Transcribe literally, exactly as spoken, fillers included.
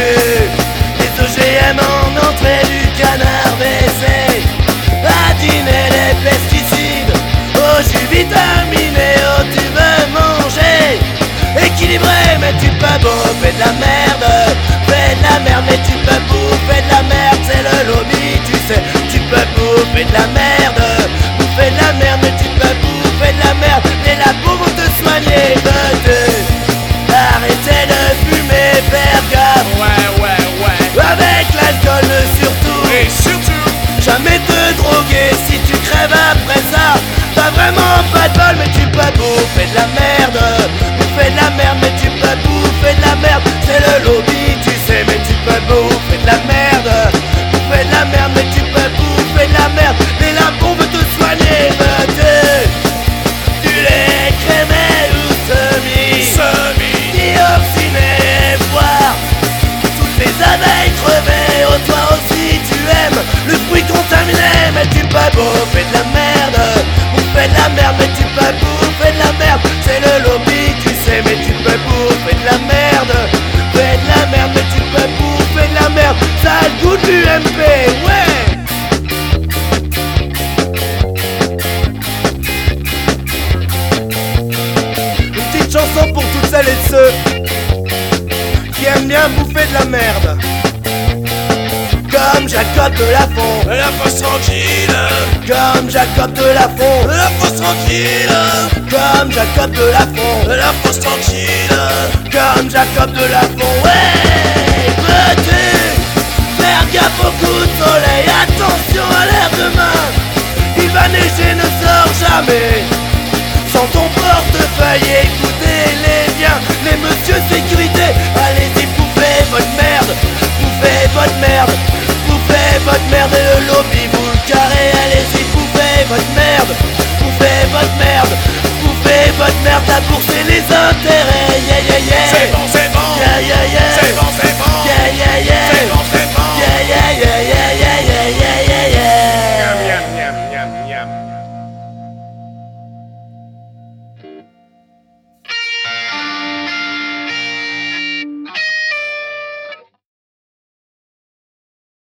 veux-tu? Les O G M en entrée du canard W C, à dîner les pesticides, aux jus vitaminés, oh tu veux manger équilibré, mais tu peux bouffer de la merde. Fais de la merde, mais tu peux bouffer de la merde, c'est le lobby, tu sais. Tu peux bouffer de la merde, bouffer de la merde, mais tu peux bouffer de la merde. Les labos vont te soigner, veux-tu? Arrêtez de fumer, faire gaffe. Ouais, ouais, ouais. Avec l'alcool surtout. Et surtout, jamais te droguer si tu crèves après ça. T'as vraiment pas de bol, mais tu peux bouffer de la merde. Bouffer de la merde, mais tu peux bouffer de la merde. C'est le lobby, tu sais, mais tu peux bouffer de la merde. Bouffer de la merde, mais tu peux bouffer de la merde. Les labos veulent te soigner, veux-tu? Tu les crémais ou semi? semi. Dioxiner, voir toutes les abeilles crevées. Oh toi aussi tu aimes le fruit contaminé, mais tu peux bouffer de la merde. Bouffer de la merde, mais tu peux bouffer de la merde. C'est le lobby, tu sais, mais tu peux bouffer de la merde. Fais de la merde, mais tu peux bouffer de la merde. Ça a le goût de l'U M P, ouais. Une petite chanson pour toutes celles et ceux qui aiment bien bouffer de la merde, comme Jacob de la Font. La force tranquille, Comme Jacob de la Font. la force tranquille, Comme Jacob de la Font. la force tranquille. Comme Jacob de la Font. Ouais, veux-tu faire gaffe au coup de soleil? Attention à l'air demain, il va neiger, ne sort jamais.